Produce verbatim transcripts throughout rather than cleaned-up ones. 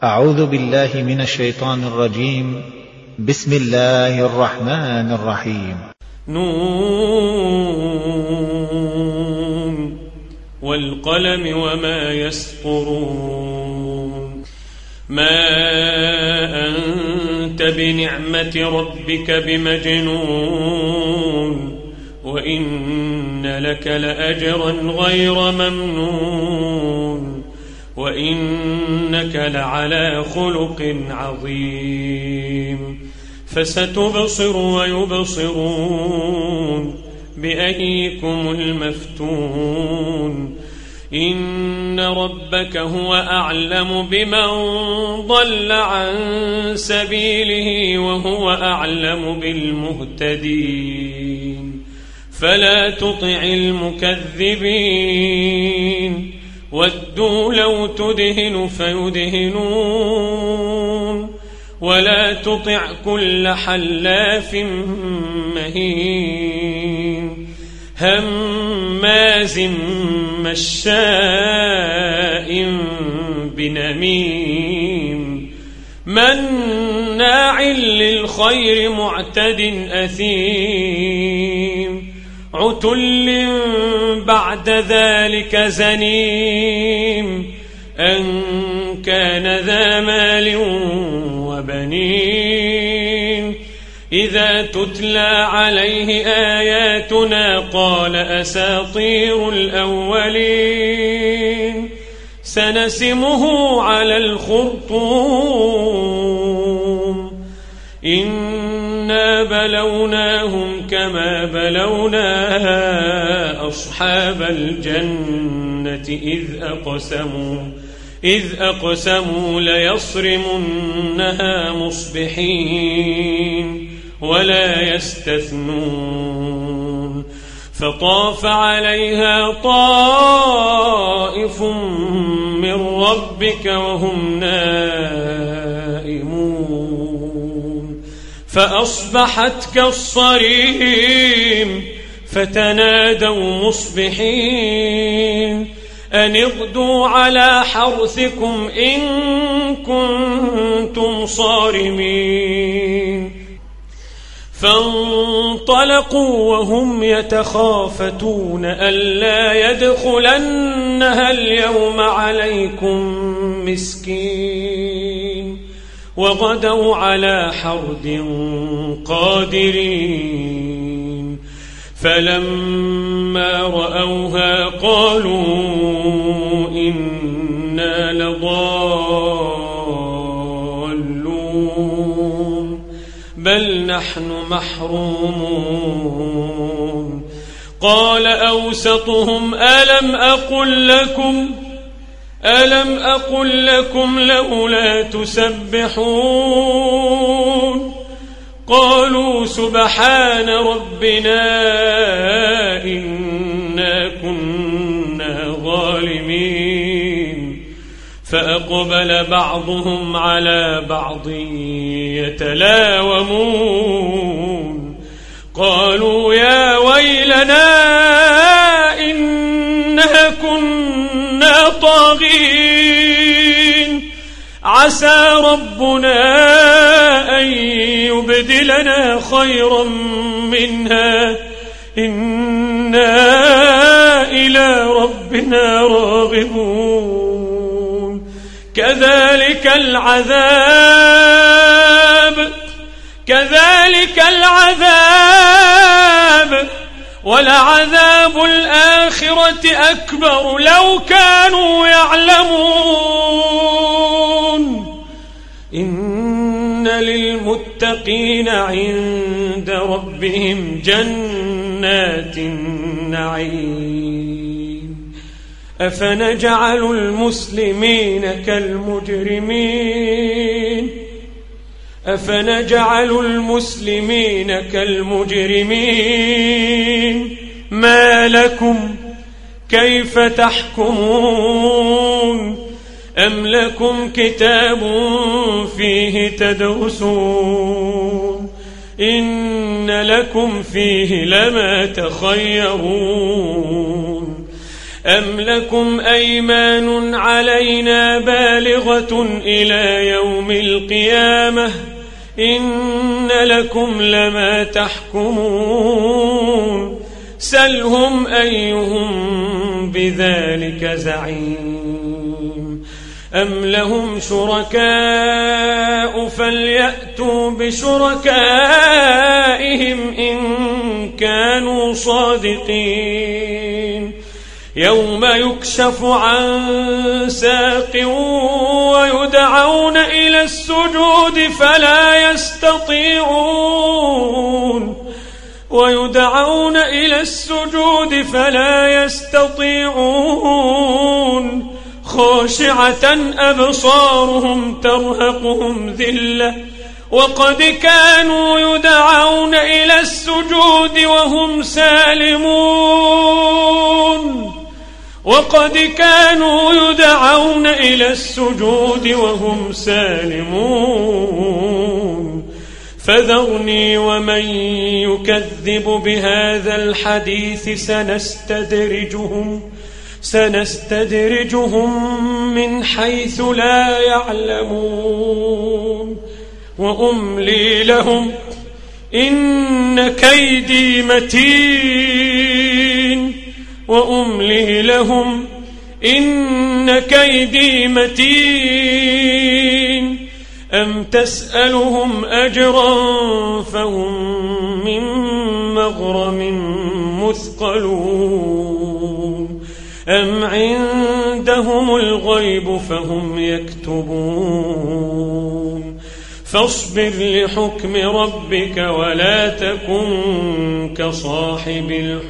أعوذ بالله من الشيطان الرجيم. بسم الله الرحمن الرحيم. نون والقلم وما يسطرون. ما أنت بنعمة ربك بمجنون وإن لك لأجرا غير ممنون وإنك لعلى خلق عظيم. فستبصر ويبصرون بأيكم المفتون. إن ربك هو أعلم بمن ضل عن سبيله وهو أعلم بالمهتدين. فلا تطع المكذبين ودوا لو تدهن فيدهنون ولا تطع كل حلاف مهين هماز مشاء بنميم مناع للخير معتد أثيم عتل بعد ذلك زنيم أن كان ذا مال وبنين. إذا تتلى عليه آياتنا قال أساطير الأولين. سنسمه على الخرطوم. إنا بلوناهم كما بلونا أصحاب الجنة إذ أقسموا إذ أقسموا ليصرمنها مصبحين ولا يستثنون. فطاف عليها طائف من ربك وهم نائمون فأصبحت كالصريم. فتنادوا مصبحين أن اغدوا على حرثكم إن كنتم صارمين. فانطلقوا وهم يتخافتون ألا يدخلنها اليوم عليكم مسكين وغدوا على حرد قادرين. فلما رأوها قالوا إنا لضالون بل نحن محرومون. قال أوسطهم ألم أقل لكم ألم أقل لكم لولا تسبحون. قالوا سبحان ربنا إنا كنا ظالمين. فأقبل بعضهم على بعض يتلاومون. قالوا يا ويلنا إنا كنا طاغين عسى ربنا أن يبدلنا خيرا منها إنا إلى ربنا راغبون. كذلك العذاب كذلك العذاب ولعذاب الآخرة أكبر لو كانوا يعلمون. إن للمتقين عند ربهم جنات النعيم. أفنجعل المسلمين كالمجرمين أفنجعل المسلمين كالمجرمين. ما لكم كيف تحكمون. أم لكم كتاب فيه تدرسون إن لكم فيه لما تخيرون. أم لكم أيمان علينا بالغة إلى يوم القيامة إن لكم لما تحكمون سلهم أيهم بذلك زعيم أم لهم شركاء فليأتوا بشركائهم إن كانوا صادقين يوم يكشف عن ساق ويدعون إلى السجود فلا يستطيعون ويدعون إلى السجود فلا يستطيعون خاشعة أبصارهم ترهقهم ذلة وقد كانوا يدعون إلى السجود وهم سالمون وقد كانوا يدعون إلى السجود وهم سالمون فذرني ومن يكذب بهذا الحديث سنستدرجهم سنستدرجهم من حيث لا يعلمون وأملي لهم إن كيدي متين وأملي لهم إن كيدي متين أم تسألهم أجرا فهم من مغرم مثقلون أم عندهم الغيب فهم يكتبون فاصبر لحكم ربك ولا تكن كصاحب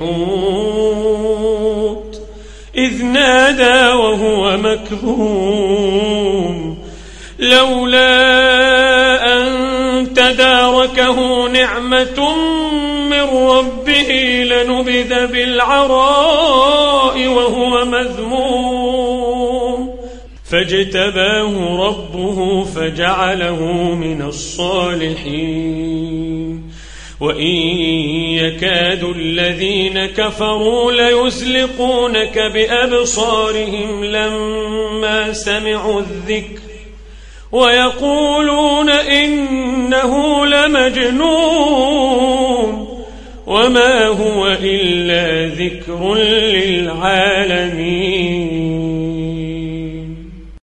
الحوت إذ نادى وهو مكظوم لولا أن تداركه نعمة من ربه لنبذ بالعراء وهو مذموم فاجتباه ربه فجعله من الصالحين وإن يكاد الذين كفروا ليزلقونك بأبصارهم لما سمعوا الذكر ويقولون إنه لمجنون وما هو إلا ذكر للعالمين